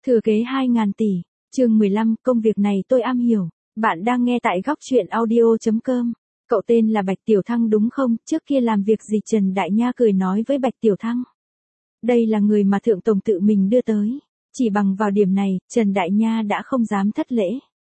Thừa kế 2.000 tỷ, chương 15, công việc này tôi am hiểu. Bạn đang nghe tại góc chuyện audio.com. Cậu tên là Bạch Tiểu Thăng đúng không? Trước kia làm việc gì? Trần Đại Nha cười nói với Bạch Tiểu Thăng. Đây là người mà Thượng Tổng tự mình đưa tới. Chỉ bằng vào điểm này, Trần Đại Nha đã không dám thất lễ.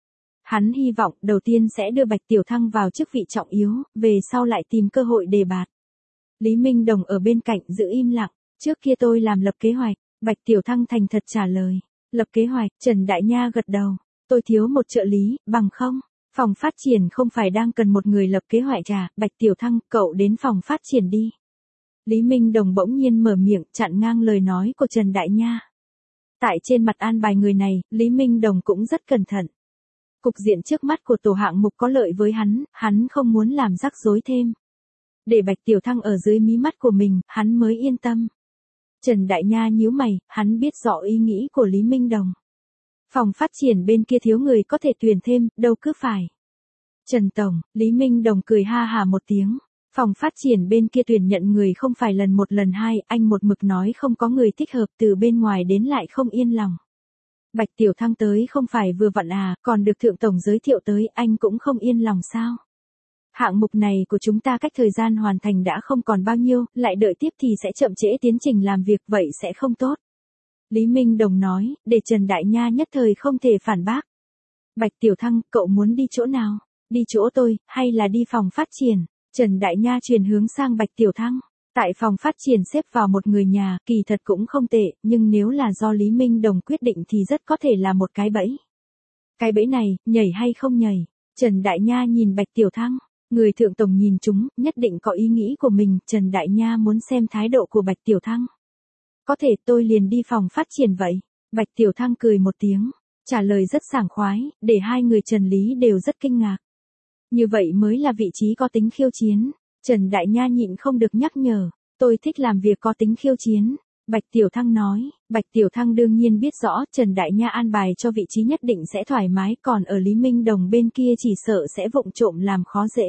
Hắn hy vọng đầu tiên sẽ đưa Bạch Tiểu Thăng vào chức vị trọng yếu, về sau lại tìm cơ hội đề bạt. Lý Minh Đồng ở bên cạnh giữ im lặng. Trước kia tôi làm lập kế hoạch. Bạch Tiểu Thăng thành thật trả lời. Lập kế hoạch, Trần Đại Nha gật đầu. Tôi thiếu một trợ lý, bằng không? Phòng phát triển không phải đang cần một người lập kế hoạch à? Bạch Tiểu Thăng, cậu đến phòng phát triển đi. Lý Minh Đồng bỗng nhiên mở miệng chặn ngang lời nói của Trần Đại Nha. Tại trên mặt an bài người này, Lý Minh Đồng cũng rất cẩn thận. Cục diện trước mắt của tổ hạng mục có lợi với hắn không muốn làm rắc rối thêm. Để Bạch Tiểu Thăng ở dưới mí mắt của mình, hắn mới yên tâm. Trần Đại Nha nhíu mày, hắn biết rõ ý nghĩ của Lý Minh Đồng. Phòng phát triển bên kia thiếu người có thể tuyển thêm, đâu cứ phải. Trần Tổng, Lý Minh Đồng cười ha hà một tiếng. Phòng phát triển bên kia tuyển nhận người không phải lần một lần hai, anh một mực nói không có người thích hợp, từ bên ngoài đến lại không yên lòng. Bạch Tiểu Thăng tới không phải vừa vặn à, còn được Thượng Tổng giới thiệu tới, anh cũng không yên lòng sao? Hạng mục này của chúng ta cách thời gian hoàn thành đã không còn bao nhiêu, lại đợi tiếp thì sẽ chậm trễ tiến trình làm việc, vậy sẽ không tốt. Lý Minh Đồng nói, để Trần Đại Nha nhất thời không thể phản bác. Bạch Tiểu Thăng, cậu muốn đi chỗ nào? Đi chỗ tôi, hay là đi phòng phát triển? Trần Đại Nha chuyển hướng sang Bạch Tiểu Thăng. Tại phòng phát triển xếp vào một người nhà, kỳ thật cũng không tệ, nhưng nếu là do Lý Minh Đồng quyết định thì rất có thể là một cái bẫy. Cái bẫy này, nhảy hay không nhảy? Trần Đại Nha nhìn Bạch Tiểu Thăng. Người Thượng Tổng nhìn chúng, nhất định có ý nghĩ của mình, Trần Đại Nha muốn xem thái độ của Bạch Tiểu Thăng. Có thể tôi liền đi phòng phát triển vậy. Bạch Tiểu Thăng cười một tiếng, trả lời rất sảng khoái, để hai người Trần Lý đều rất kinh ngạc. Như vậy mới là vị trí có tính khiêu chiến. Trần Đại Nha nhịn không được nhắc nhở, tôi thích làm việc có tính khiêu chiến. Bạch Tiểu Thăng nói, Bạch Tiểu Thăng đương nhiên biết rõ Trần Đại Nha an bài cho vị trí nhất định sẽ thoải mái, còn ở Lý Minh Đồng bên kia chỉ sợ sẽ vụng trộm làm khó dễ.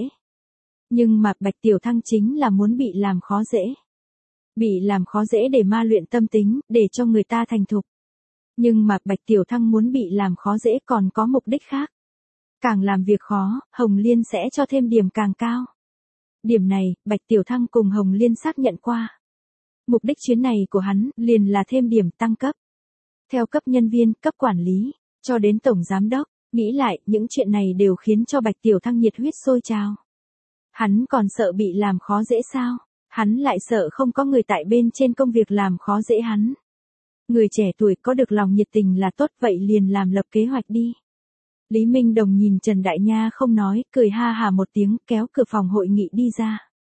Nhưng mà Bạch Tiểu Thăng chính là muốn bị làm khó dễ. Bị làm khó dễ để ma luyện tâm tính, để cho người ta thành thục. Nhưng mà Bạch Tiểu Thăng muốn bị làm khó dễ còn có mục đích khác. Càng làm việc khó, Hồng Liên sẽ cho thêm điểm càng cao. Điểm này, Bạch Tiểu Thăng cùng Hồng Liên xác nhận qua. Mục đích chuyến này của hắn liền là thêm điểm tăng cấp. Theo cấp nhân viên, cấp quản lý, cho đến tổng giám đốc, nghĩ lại những chuyện này đều khiến cho Bạch Tiểu Thăng nhiệt huyết sôi trào. Hắn còn sợ bị làm khó dễ sao? Hắn lại sợ không có người tại bên trên công việc làm khó dễ hắn. Người trẻ tuổi có được lòng nhiệt tình là tốt, vậy liền làm lập kế hoạch đi. Lý Minh Đồng nhìn Trần Đại Nha không nói, cười ha hà một tiếng, kéo cửa phòng hội nghị đi ra.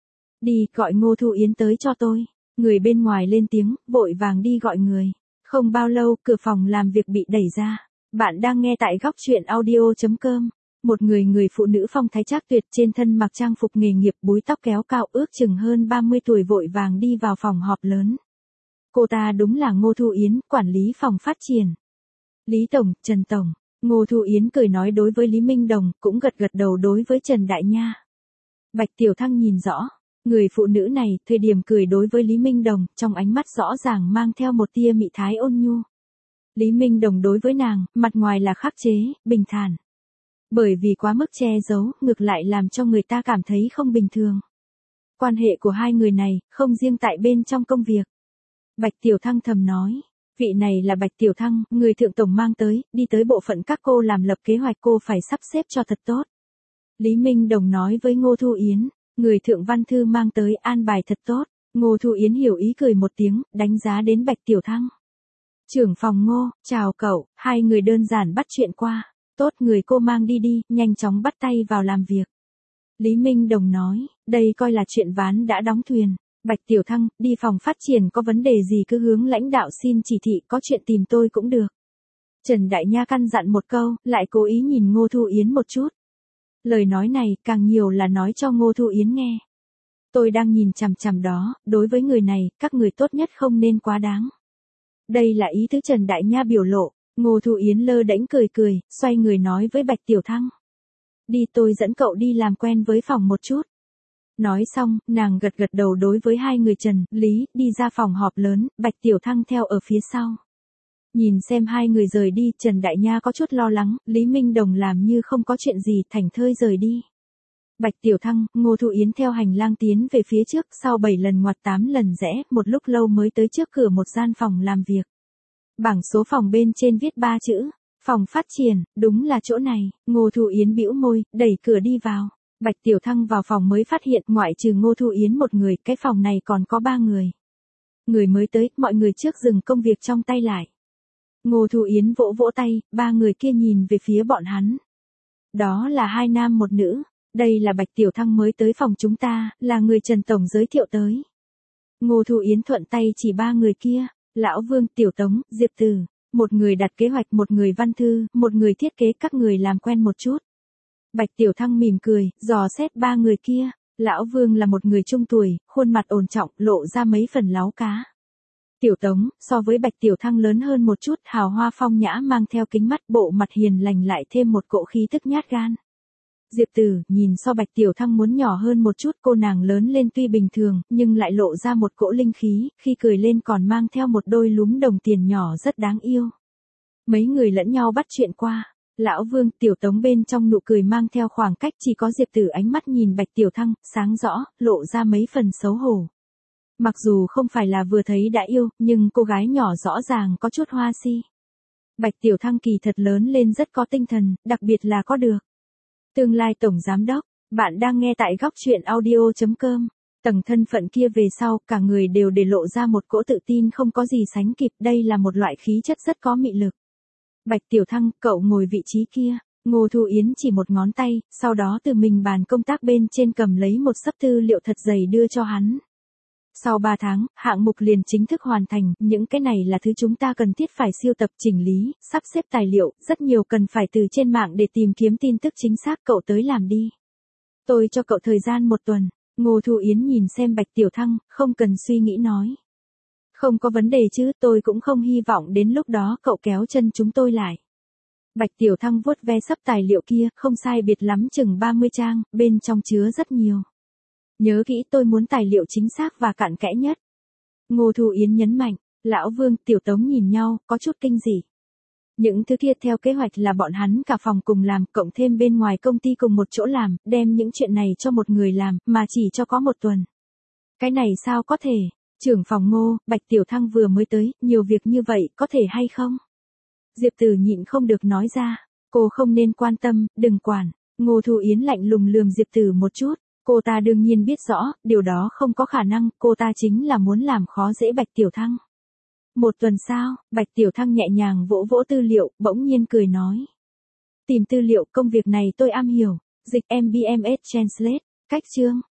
Đi, gọi Ngô Thu Yến tới cho tôi. Người bên ngoài lên tiếng, vội vàng đi gọi người. Không bao lâu, cửa phòng làm việc bị đẩy ra. Bạn đang nghe tại góc chuyện audio.com. Một người phụ nữ phong thái trác tuyệt, trên thân mặc trang phục nghề nghiệp, búi tóc kéo cao, ước chừng hơn 30 tuổi, vội vàng đi vào phòng họp lớn. Cô ta đúng là Ngô Thu Yến, quản lý phòng phát triển. Lý Tổng, Trần Tổng. Ngô Thu Yến cười nói đối với Lý Minh Đồng, cũng gật đầu đối với Trần Đại Nha. Bạch Tiểu Thăng nhìn rõ, người phụ nữ này, thời điểm cười đối với Lý Minh Đồng, trong ánh mắt rõ ràng mang theo một tia mị thái ôn nhu. Lý Minh Đồng đối với nàng, mặt ngoài là khắc chế, bình thản. Bởi vì quá mức che giấu, ngược lại làm cho người ta cảm thấy không bình thường. Quan hệ của hai người này, không riêng tại bên trong công việc. Bạch Tiểu Thăng thầm nói, vị này là Bạch Tiểu Thăng, người Thượng Tổng mang tới, đi tới bộ phận các cô làm lập kế hoạch, cô phải sắp xếp cho thật tốt. Lý Minh Đồng nói với Ngô Thu Yến, người Thượng Văn Thư mang tới, an bài thật tốt. Ngô Thu Yến hiểu ý cười một tiếng, đánh giá đến Bạch Tiểu Thăng. Trưởng phòng Ngô, chào cậu, hai người đơn giản bắt chuyện qua. Tốt, người cô mang đi đi, nhanh chóng bắt tay vào làm việc. Lý Minh Đồng nói, đây coi là chuyện ván đã đóng thuyền. Bạch Tiểu Thăng, đi phòng phát triển có vấn đề gì cứ hướng lãnh đạo xin chỉ thị, có chuyện tìm tôi cũng được. Trần Đại Nha căn dặn một câu, lại cố ý nhìn Ngô Thu Yến một chút. Lời nói này, càng nhiều là nói cho Ngô Thu Yến nghe. Tôi đang nhìn chằm chằm đó, đối với người này, các người tốt nhất không nên quá đáng. Đây là ý tứ Trần Đại Nha biểu lộ. Ngô Thu Yến lơ đễnh cười, xoay người nói với Bạch Tiểu Thăng. Đi, tôi dẫn cậu đi làm quen với phòng một chút. Nói xong, nàng gật đầu đối với hai người Trần, Lý, đi ra phòng họp lớn, Bạch Tiểu Thăng theo ở phía sau. Nhìn xem hai người rời đi, Trần Đại Nha có chút lo lắng, Lý Minh Đồng làm như không có chuyện gì, thảnh thơi rời đi. Bạch Tiểu Thăng, Ngô Thu Yến theo hành lang tiến về phía trước, sau 7 lần ngoặt 8 lần rẽ, một lúc lâu mới tới trước cửa một gian phòng làm việc. Bảng số phòng bên trên viết 3 chữ, phòng phát triển, đúng là chỗ này. Ngô Thu Yến bĩu môi, đẩy cửa đi vào. Bạch Tiểu Thăng vào phòng mới phát hiện ngoại trừ Ngô Thu Yến một người, cái phòng này còn có 3 người. Người mới tới, mọi người trước dừng công việc trong tay lại. Ngô Thu Yến vỗ vỗ tay, 3 người kia nhìn về phía bọn hắn. Đó là 2 nam 1 nữ. Đây là Bạch Tiểu Thăng mới tới phòng chúng ta, là người Trần Tổng giới thiệu tới. Ngô Thu Yến thuận tay chỉ 3 người kia, Lão Vương, Tiểu Tống, Diệp Từ. Một người đặt kế hoạch, một người văn thư, một người thiết kế, các người làm quen một chút. Bạch Tiểu Thăng mỉm cười, dò xét 3 người kia. Lão Vương là một người trung tuổi, khuôn mặt ổn trọng, lộ ra mấy phần láo cá. Tiểu Tống, so với Bạch Tiểu Thăng lớn hơn một chút, hào hoa phong nhã mang theo kính mắt, bộ mặt hiền lành lại thêm một cỗ khí tức nhát gan. Diệp Từ, nhìn so Bạch Tiểu Thăng muốn nhỏ hơn một chút, cô nàng lớn lên tuy bình thường, nhưng lại lộ ra một cỗ linh khí, khi cười lên còn mang theo một đôi lúm đồng tiền nhỏ rất đáng yêu. Mấy người lẫn nhau bắt chuyện qua. Lão Vương, Tiểu Tống bên trong nụ cười mang theo khoảng cách, chỉ có Diệp Tử ánh mắt nhìn Bạch Tiểu Thăng, sáng rõ, lộ ra mấy phần xấu hổ. Mặc dù không phải là vừa thấy đã yêu, nhưng cô gái nhỏ rõ ràng có chút hoa si. Bạch Tiểu Thăng kỳ thật lớn lên rất có tinh thần, đặc biệt là có được tương lai tổng giám đốc. Bạn đang nghe tại góc truyện audio.com. Tầng thân phận kia về sau, cả người đều để lộ ra một cỗ tự tin không có gì sánh kịp, đây là một loại khí chất rất có mị lực. Bạch Tiểu Thăng, cậu ngồi vị trí kia. Ngô Thu Yến chỉ một ngón tay, sau đó từ mình bàn công tác bên trên cầm lấy một xấp tư liệu thật dày đưa cho hắn. Sau 3 tháng, hạng mục liền chính thức hoàn thành, những cái này là thứ chúng ta cần thiết phải siêu tập, chỉnh lý, sắp xếp tài liệu, rất nhiều cần phải từ trên mạng để tìm kiếm tin tức chính xác, cậu tới làm đi. Tôi cho cậu thời gian 1 tuần. Ngô Thu Yến nhìn xem Bạch Tiểu Thăng, không cần suy nghĩ nói. Không có vấn đề chứ, tôi cũng không hy vọng đến lúc đó cậu kéo chân chúng tôi lại. Bạch Tiểu Thăng vuốt ve sấp tài liệu kia, không sai biệt lắm chừng 30 trang, bên trong chứa rất nhiều. Nhớ kỹ, tôi muốn tài liệu chính xác và cặn kẽ nhất. Ngô Thu Yến nhấn mạnh. Lão Vương, Tiểu Tống nhìn nhau, có chút kinh dị. Những thứ kia theo kế hoạch là bọn hắn cả phòng cùng làm, cộng thêm bên ngoài công ty cùng một chỗ làm, đem những chuyện này cho một người làm, mà chỉ cho có 1 tuần. Cái này sao có thể? Trưởng phòng Ngô, Bạch Tiểu Thăng vừa mới tới, nhiều việc như vậy, có thể hay không? Diệp Từ nhịn không được nói ra. Cô không nên quan tâm, đừng quản. Ngô Thu Yến lạnh lùng lườm Diệp Từ một chút. Cô ta đương nhiên biết rõ, điều đó không có khả năng, cô ta chính là muốn làm khó dễ Bạch Tiểu Thăng. 1 tuần sao? Bạch Tiểu Thăng nhẹ nhàng vỗ vỗ tư liệu, bỗng nhiên cười nói. Tìm tư liệu, công việc này tôi am hiểu. Dịch MBMS Translate. Cách chương.